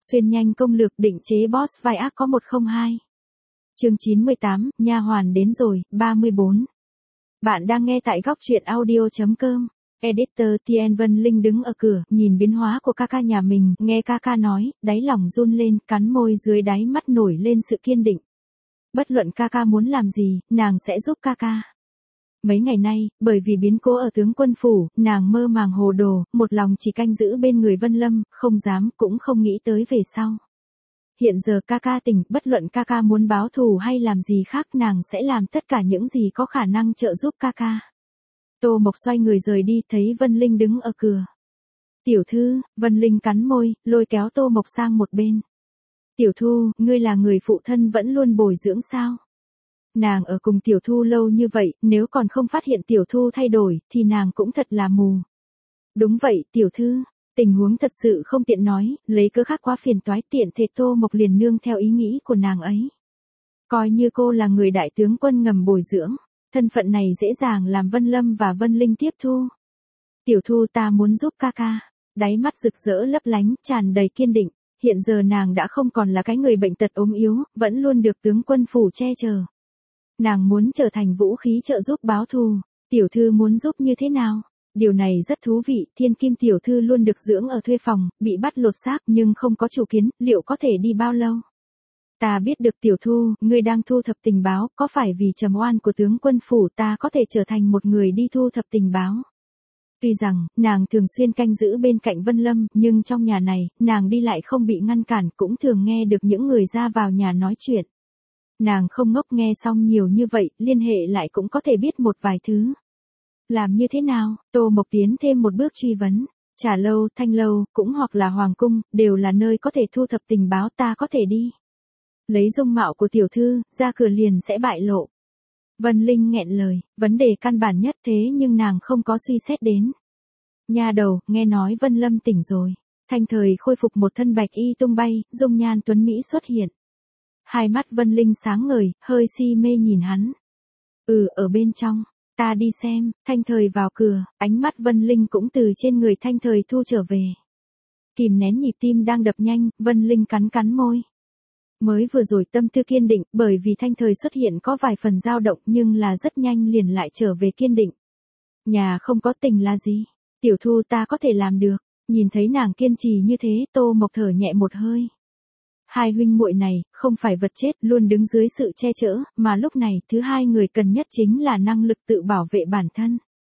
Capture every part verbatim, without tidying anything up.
Xuyên nhanh công lược định chế boss vai ác có một không hai. Chương chín mươi tám, nha hoàn đến rồi, ba mươi bốn. Bạn đang nghe tại góc truyện audio chấm com. Editor Tien Vân Linh đứng ở cửa, nhìn biến hóa của ca ca nhà mình, nghe ca ca nói, đáy lòng run lên, cắn môi dưới đáy mắt nổi lên sự kiên định. Bất luận ca ca muốn làm gì, nàng sẽ giúp ca ca. Mấy ngày nay, bởi vì biến cố ở tướng quân phủ, nàng mơ màng hồ đồ, một lòng chỉ canh giữ bên người Vân Lâm, không dám, cũng không nghĩ tới về sau. Hiện giờ ca ca tỉnh, bất luận ca ca muốn báo thù hay làm gì khác, nàng sẽ làm tất cả những gì có khả năng trợ giúp ca ca. Tô Mộc xoay người rời đi, thấy Vân Linh đứng ở cửa. Tiểu thư, Vân Linh cắn môi, lôi kéo Tô Mộc sang một bên. Tiểu Thu, ngươi là người phụ thân vẫn luôn bồi dưỡng sao? Nàng ở cùng Tiểu Thu lâu như vậy, nếu còn không phát hiện Tiểu Thu thay đổi, thì nàng cũng thật là mù. Đúng vậy, Tiểu Thư, tình huống thật sự không tiện nói, lấy cớ khác quá phiền toái, tiện thể Tô Mộc liền nương theo ý nghĩ của nàng ấy. Coi như cô là người đại tướng quân ngầm bồi dưỡng, thân phận này dễ dàng làm Vân Lâm và Vân Linh tiếp thu. Tiểu Thu, ta muốn giúp ca ca. Đáy mắt rực rỡ lấp lánh, tràn đầy kiên định. Hiện giờ nàng đã không còn là cái người bệnh tật ốm yếu, vẫn luôn được tướng quân phủ che chở. Nàng muốn trở thành vũ khí trợ giúp báo thù. Tiểu thư muốn giúp như thế nào? Điều này rất thú vị, Thiên Kim tiểu thư luôn được dưỡng ở thuê phòng, bị bắt lột xác nhưng không có chủ kiến, liệu có thể đi bao lâu? Ta biết được Tiểu Thu, ngươi đang thu thập tình báo, có phải vì trầm oan của tướng quân phủ ta có thể trở thành một người đi thu thập tình báo? Tuy rằng, nàng thường xuyên canh giữ bên cạnh Vân Lâm, nhưng trong nhà này, nàng đi lại không bị ngăn cản, cũng thường nghe được những người ra vào nhà nói chuyện. Nàng không ngốc, nghe xong nhiều như vậy, liên hệ lại cũng có thể biết một vài thứ. Làm như thế nào? Tô Mộc tiến thêm một bước truy vấn. Trà lâu, thanh lâu, cũng hoặc là hoàng cung, đều là nơi có thể thu thập tình báo, ta có thể đi. Lấy dung mạo của tiểu thư, ra cửa liền sẽ bại lộ. Vân Linh nghẹn lời, vấn đề căn bản nhất thế nhưng nàng không có suy xét đến. Nha đầu, nghe nói Vân Lâm tỉnh rồi. Thanh thời khôi phục một thân bạch y tung bay, dung nhan tuấn Mỹ xuất hiện. Hai mắt Vân Linh sáng ngời, hơi si mê nhìn hắn. Ừ, ở bên trong, ta đi xem. Thanh thời vào cửa, ánh mắt Vân Linh cũng từ trên người Thanh thời thu trở về. Kìm nén nhịp tim đang đập nhanh, Vân Linh cắn cắn môi. Mới vừa rồi tâm tư kiên định, bởi vì Thanh thời xuất hiện có vài phần dao động nhưng là rất nhanh liền lại trở về kiên định. Nhà không có tình là gì? Tiểu Thu, ta có thể làm được. Nhìn thấy nàng kiên trì như thế, Tô Mộc thở nhẹ một hơi. Hai huynh muội này, không phải vật chết, luôn đứng dưới sự che chở, mà lúc này, thứ hai người cần nhất chính là năng lực tự bảo vệ bản thân.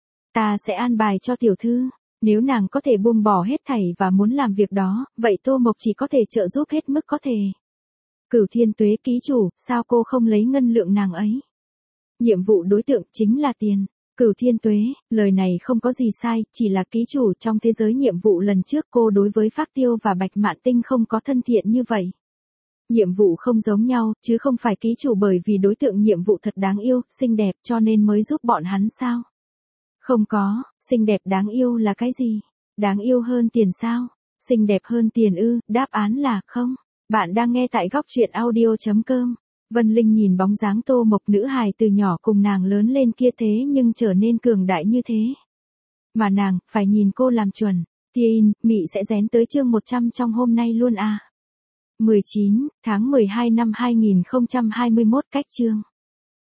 Ta sẽ an bài cho tiểu thư, nếu nàng có thể buông bỏ hết thảy và muốn làm việc đó, vậy Tô Mộc chỉ có thể trợ giúp hết mức có thể. Cửu Thiên Tuế ký chủ, sao cô không lấy ngân lượng nàng ấy? Nhiệm vụ đối tượng chính là tiền. Cửu Thiên Tuế, lời này không có gì sai, chỉ là ký chủ trong thế giới nhiệm vụ lần trước cô đối với Phác Tiêu và Bạch Mạn Tinh không có thân thiện như vậy. Nhiệm vụ không giống nhau, chứ không phải ký chủ bởi vì đối tượng nhiệm vụ thật đáng yêu, xinh đẹp cho nên mới giúp bọn hắn sao? Không có, xinh đẹp đáng yêu là cái gì? Đáng yêu hơn tiền sao? Xinh đẹp hơn tiền ư? Đáp án là không. Bạn đang nghe tại góc truyện audio chấm com. Vân Linh nhìn bóng dáng Tô Mộc, nữ hài từ nhỏ cùng nàng lớn lên kia thế nhưng trở nên cường đại như thế. Mà nàng, phải nhìn cô làm chuẩn. Tiin, mị sẽ rén tới chương một trăm trong hôm nay luôn à. mười chín, tháng mười hai năm hai nghìn không trăm hai mươi mốt, cách chương.